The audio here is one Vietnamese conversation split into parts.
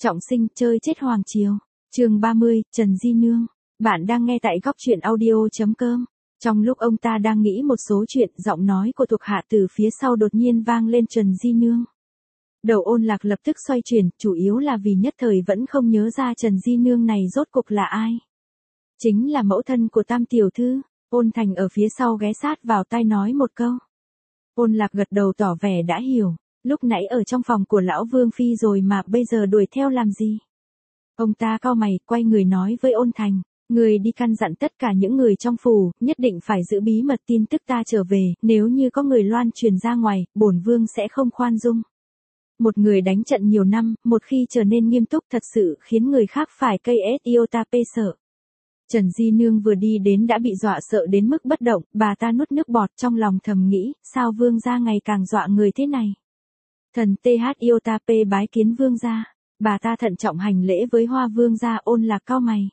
Trọng sinh chơi chết hoàng triều. Chương 30, Trần Di Nương. Bạn đang nghe tại góc truyện audio.com. Trong lúc ông ta đang nghĩ một số chuyện, giọng nói của thuộc hạ từ phía sau đột nhiên vang lên: Trần Di Nương. Đầu Ôn Lạc lập tức xoay chuyển, chủ yếu là vì nhất thời vẫn không nhớ ra Trần Di Nương này rốt cục là ai. Chính là mẫu thân của Tam tiểu thư. Ôn Thành ở phía sau ghé sát vào tai nói một câu. Ôn Lạc gật đầu tỏ vẻ đã hiểu. Lúc nãy ở trong phòng của lão Vương Phi rồi mà bây giờ đuổi theo làm gì? Ông ta cau mày, quay người nói với Ôn Thành. Người đi căn dặn tất cả những người trong phủ, nhất định phải giữ bí mật tin tức ta trở về, nếu như có người loan truyền ra ngoài, bổn vương sẽ không khoan dung. Một người đánh trận nhiều năm, một khi trở nên nghiêm túc thật sự khiến người khác phải cây iota p sợ. Trần Di Nương vừa đi đến đã bị dọa sợ đến mức bất động, bà ta nuốt nước bọt trong lòng thầm nghĩ, sao vương gia ngày càng dọa người thế này. Thần TH iota p bái kiến vương gia. Bà ta thận trọng hành lễ với Hoa vương gia. Ôn Lạc cau mày.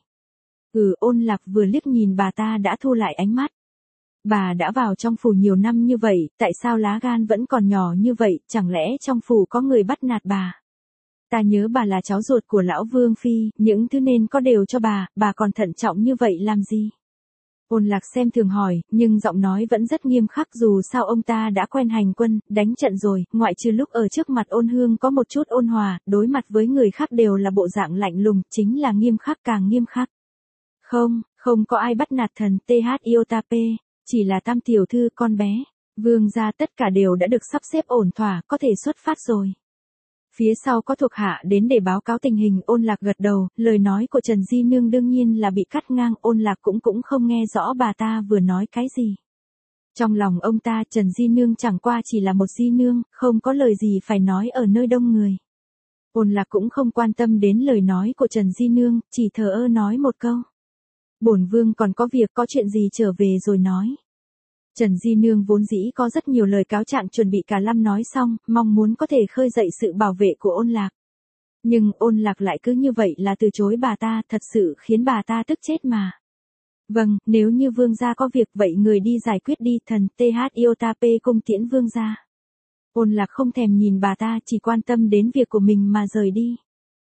Ôn Lạc vừa liếc nhìn bà ta đã thu lại ánh mắt. Bà đã vào trong phủ nhiều năm như vậy, tại sao lá gan vẫn còn nhỏ như vậy, chẳng lẽ trong phủ có người bắt nạt bà? Ta nhớ bà là cháu ruột của lão Vương Phi, những thứ nên có đều cho bà còn thận trọng như vậy làm gì? Ôn Lạc xem thường hỏi, nhưng giọng nói vẫn rất nghiêm khắc, dù sao ông ta đã quen hành quân, đánh trận rồi, ngoại trừ lúc ở trước mặt Ôn Hương có một chút ôn hòa, đối mặt với người khác đều là bộ dạng lạnh lùng, chính là nghiêm khắc càng nghiêm khắc. Không có ai bắt nạt thần TH iota p, chỉ là Tam tiểu thư con bé. Vương gia tất cả đều đã được sắp xếp ổn thỏa, có thể xuất phát rồi. Phía sau có thuộc hạ đến để báo cáo tình hình. Ôn Lạc gật đầu, lời nói của Trần Di Nương đương nhiên là bị cắt ngang. Ôn Lạc cũng không nghe rõ bà ta vừa nói cái gì. Trong lòng ông ta, Trần Di Nương chẳng qua chỉ là một Di Nương, không có lời gì phải nói ở nơi đông người. Ôn Lạc cũng không quan tâm đến lời nói của Trần Di Nương, chỉ thờ ơ nói một câu. Bổn vương còn có việc, có chuyện gì trở về rồi nói. Trần Di Nương vốn dĩ có rất nhiều lời cáo trạng chuẩn bị cả năm nói xong, mong muốn có thể khơi dậy sự bảo vệ của Ôn Lạc. Nhưng Ôn Lạc lại cứ như vậy là từ chối bà ta, thật sự khiến bà ta tức chết mà. Vâng, nếu như vương gia có việc vậy người đi giải quyết đi, thần TH iota p cung tiễn vương gia. Ôn Lạc không thèm nhìn bà ta, chỉ quan tâm đến việc của mình mà rời đi.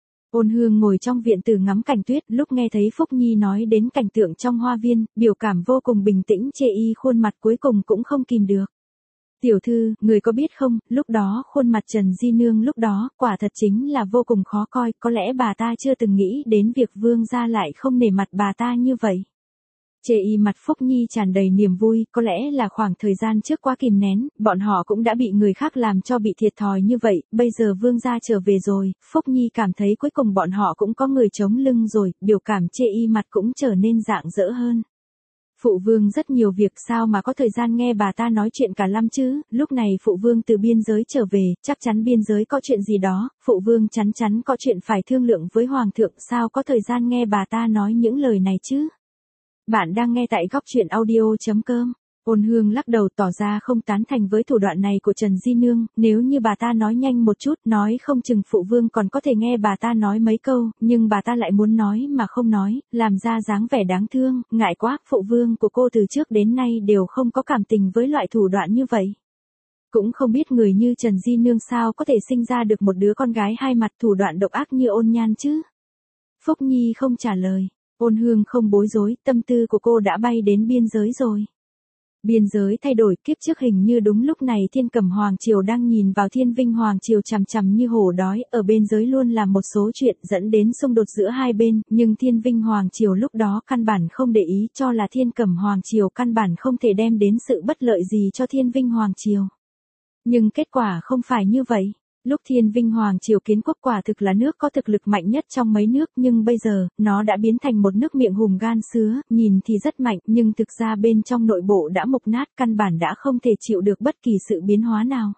Ôn Hương ngồi trong viện tử ngắm cảnh tuyết, lúc nghe thấy Phúc Nhi nói đến cảnh tượng trong hoa viên, biểu cảm vô cùng bình tĩnh, chê y khuôn mặt cuối cùng cũng không kìm được. Tiểu thư, người có biết không, lúc đó khuôn mặt Trần Di Nương lúc đó, quả thật chính là vô cùng khó coi, có lẽ bà ta chưa từng nghĩ đến việc vương gia lại không nể mặt bà ta như vậy. Chê y mặt Phúc Nhi tràn đầy niềm vui, có lẽ là khoảng thời gian trước quá kìm nén, bọn họ cũng đã bị người khác làm cho bị thiệt thòi như vậy, bây giờ vương gia trở về rồi, Phúc Nhi cảm thấy cuối cùng bọn họ cũng có người chống lưng rồi, biểu cảm chê y mặt cũng trở nên rạng rỡ hơn. Phụ vương rất nhiều việc, sao mà có thời gian nghe bà ta nói chuyện cả năm chứ, lúc này phụ vương từ biên giới trở về, chắc chắn biên giới có chuyện gì đó, phụ vương chắn chắn có chuyện phải thương lượng với hoàng thượng, sao có thời gian nghe bà ta nói những lời này chứ. Bạn đang nghe tại góc truyện audio.com. Ôn Hương lắc đầu tỏ ra không tán thành với thủ đoạn này của Trần Di Nương, nếu như bà ta nói nhanh một chút, nói không chừng phụ vương còn có thể nghe bà ta nói mấy câu, nhưng bà ta lại muốn nói mà không nói, làm ra dáng vẻ đáng thương, ngại quá, phụ vương của cô từ trước đến nay đều không có cảm tình với loại thủ đoạn như vậy. Cũng không biết người như Trần Di Nương sao có thể sinh ra được một đứa con gái hai mặt, thủ đoạn độc ác như Ôn Nhan chứ. Phúc Nhi không trả lời. Ôn Hương không bối rối, tâm tư của cô đã bay đến biên giới rồi. Biên giới thay đổi, kiếp trước hình như đúng lúc này Thiên Cẩm Hoàng Triều đang nhìn vào Thiên Vinh Hoàng Triều chằm chằm như hổ đói, ở biên giới luôn làm một số chuyện dẫn đến xung đột giữa hai bên, nhưng Thiên Vinh Hoàng Triều lúc đó căn bản không để ý, cho là Thiên Cẩm Hoàng Triều căn bản không thể đem đến sự bất lợi gì cho Thiên Vinh Hoàng Triều. Nhưng kết quả không phải như vậy. Lúc Thiên Vinh Hoàng Triều kiến quốc quả thực là nước có thực lực mạnh nhất trong mấy nước, nhưng bây giờ, nó đã biến thành một nước miệng hùm gan sứa, nhìn thì rất mạnh, nhưng thực ra bên trong nội bộ đã mục nát, căn bản đã không thể chịu được bất kỳ sự biến hóa nào.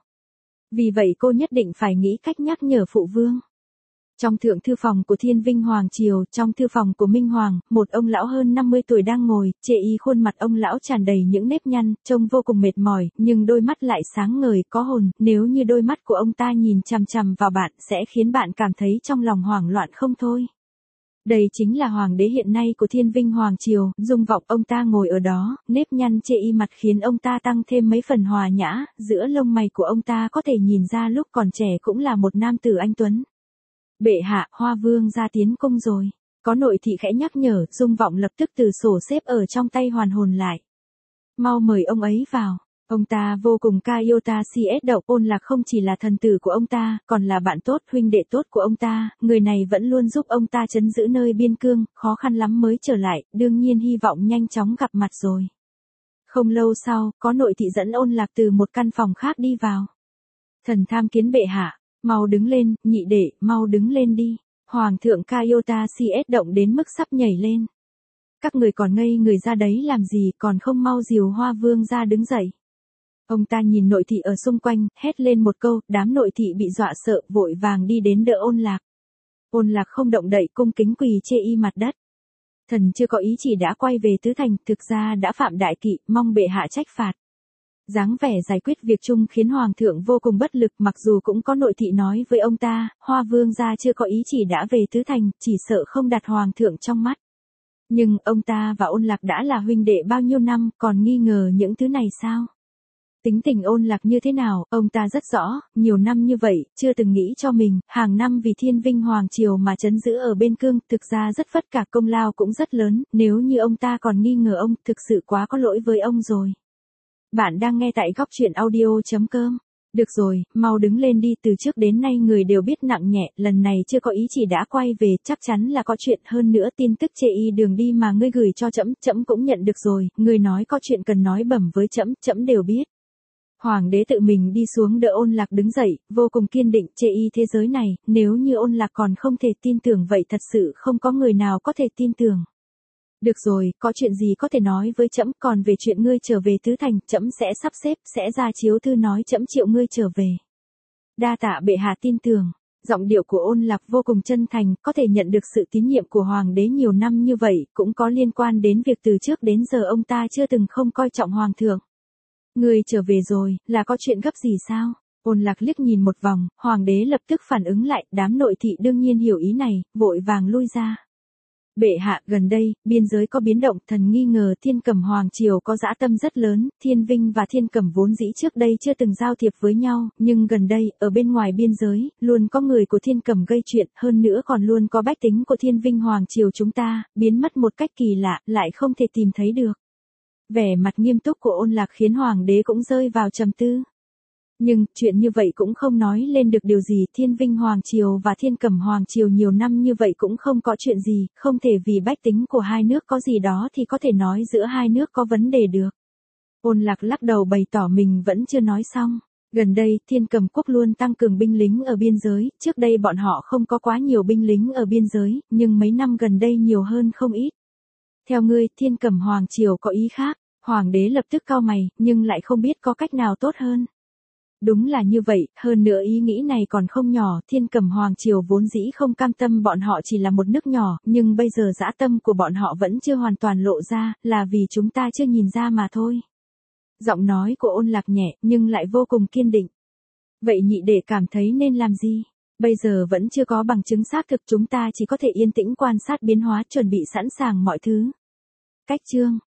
Vì vậy cô nhất định phải nghĩ cách nhắc nhở phụ vương. Trong thượng thư phòng của Thiên Vinh Hoàng Triều, trong thư phòng của Minh Hoàng, một ông lão hơn 50 tuổi đang ngồi, chê y khuôn mặt ông lão tràn đầy những nếp nhăn, trông vô cùng mệt mỏi, nhưng đôi mắt lại sáng ngời, có hồn, nếu như đôi mắt của ông ta nhìn chằm chằm vào bạn, sẽ khiến bạn cảm thấy trong lòng hoảng loạn không thôi. Đây chính là hoàng đế hiện nay của Thiên Vinh Hoàng Triều, dung vọng ông ta ngồi ở đó, nếp nhăn chê y mặt khiến ông ta tăng thêm mấy phần hòa nhã, giữa lông mày của ông ta có thể nhìn ra lúc còn trẻ cũng là một nam tử anh tuấn. Bệ hạ, Hoa Vương ra tiến cung rồi. Có nội thị khẽ nhắc nhở, Dung Vọng lập tức từ sổ xếp ở trong tay hoàn hồn lại. Mau mời ông ấy vào. Ông ta vô cùng ca yêu ta CS Đậu, Ôn Lạc không chỉ là thần tử của ông ta, còn là bạn tốt, huynh đệ tốt của ông ta, người này vẫn luôn giúp ông ta trấn giữ nơi biên cương, khó khăn lắm mới trở lại, đương nhiên hy vọng nhanh chóng gặp mặt rồi. Không lâu sau, có nội thị dẫn Ôn Lạc từ một căn phòng khác đi vào. Thần tham kiến bệ hạ, mau đứng lên, nhị đệ, mau đứng lên đi. Hoàng thượng Kayota CS động đến mức sắp nhảy lên. Các người còn ngây người ra đấy làm gì, còn không mau dìu Hoa Vương ra đứng dậy. Ông ta nhìn nội thị ở xung quanh, hét lên một câu, đám nội thị bị dọa sợ, vội vàng đi đến đỡ Ôn Lạc. Ôn Lạc không động đậy, cung kính quỳ chê y mặt đất. Thần chưa có ý chỉ đã quay về tứ thành, thực ra đã phạm đại kỵ, mong bệ hạ trách phạt. Dáng vẻ giải quyết việc chung khiến Hoàng thượng vô cùng bất lực, mặc dù cũng có nội thị nói với ông ta, Hoa Vương gia chưa có ý chỉ đã về tứ thành, chỉ sợ không đặt Hoàng thượng trong mắt. Nhưng ông ta và Ôn Lạc đã là huynh đệ bao nhiêu năm, còn nghi ngờ những thứ này sao? Tính tình Ôn Lạc như thế nào, ông ta rất rõ, nhiều năm như vậy, chưa từng nghĩ cho mình, hàng năm vì thiên vinh hoàng triều mà trấn giữ ở bên cương, thực ra rất vất cả, công lao cũng rất lớn, nếu như ông ta còn nghi ngờ ông, thực sự quá có lỗi với ông rồi. Bạn đang nghe tại góc truyện audio.com. Được rồi, mau đứng lên đi, từ trước đến nay người đều biết nặng nhẹ, lần này chưa có ý chỉ đã quay về, chắc chắn là có chuyện, hơn nữa tin tức chê y đường đi mà ngươi gửi cho trẫm, trẫm cũng nhận được rồi, ngươi nói có chuyện cần nói bẩm với trẫm, trẫm đều biết. Hoàng đế tự mình đi xuống đỡ Ôn Lạc đứng dậy, vô cùng kiên định, chê y thế giới này, nếu như Ôn Lạc còn không thể tin tưởng vậy thật sự không có người nào có thể tin tưởng. Được rồi, có chuyện gì có thể nói với trẫm, còn về chuyện ngươi trở về tứ thành, trẫm sẽ sắp xếp, sẽ ra chiếu thư nói trẫm triệu ngươi trở về. Đa tạ bệ hạ tin tưởng. Giọng điệu của Ôn Lạc vô cùng chân thành, có thể nhận được sự tín nhiệm của hoàng đế nhiều năm như vậy, cũng có liên quan đến việc từ trước đến giờ ông ta chưa từng không coi trọng hoàng thượng. Ngươi trở về rồi, là có chuyện gấp gì sao? Ôn Lạc liếc nhìn một vòng, hoàng đế lập tức phản ứng lại, đám nội thị đương nhiên hiểu ý này, vội vàng lui ra. Bệ hạ, gần đây, biên giới có biến động, thần nghi ngờ Thiên Cẩm Hoàng Triều có dã tâm rất lớn, Thiên Vinh và Thiên Cẩm vốn dĩ trước đây chưa từng giao thiệp với nhau, nhưng gần đây, ở bên ngoài biên giới, luôn có người của Thiên Cẩm gây chuyện, hơn nữa còn luôn có bách tính của Thiên Vinh Hoàng Triều chúng ta, biến mất một cách kỳ lạ, lại không thể tìm thấy được. Vẻ mặt nghiêm túc của Ôn Lạc khiến Hoàng đế cũng rơi vào trầm tư. Nhưng, chuyện như vậy cũng không nói lên được điều gì, Thiên Vinh Hoàng Triều và Thiên Cẩm Hoàng Triều nhiều năm như vậy cũng không có chuyện gì, không thể vì bách tính của hai nước có gì đó thì có thể nói giữa hai nước có vấn đề được. Ôn Lạc lắc đầu bày tỏ mình vẫn chưa nói xong. Gần đây, Thiên Cẩm quốc luôn tăng cường binh lính ở biên giới, trước đây bọn họ không có quá nhiều binh lính ở biên giới, nhưng mấy năm gần đây nhiều hơn không ít. Theo ngươi, Thiên Cẩm Hoàng Triều có ý khác, Hoàng đế lập tức cau mày, nhưng lại không biết có cách nào tốt hơn. Đúng là như vậy, hơn nữa ý nghĩ này còn không nhỏ, Thiên Cẩm Hoàng Triều vốn dĩ không cam tâm bọn họ chỉ là một nước nhỏ, nhưng bây giờ dã tâm của bọn họ vẫn chưa hoàn toàn lộ ra, là vì chúng ta chưa nhìn ra mà thôi. Giọng nói của Ôn Lạc nhẹ, nhưng lại vô cùng kiên định. Vậy nhị đệ cảm thấy nên làm gì? Bây giờ vẫn chưa có bằng chứng xác thực, chúng ta chỉ có thể yên tĩnh quan sát biến hóa, chuẩn bị sẵn sàng mọi thứ. Cách chương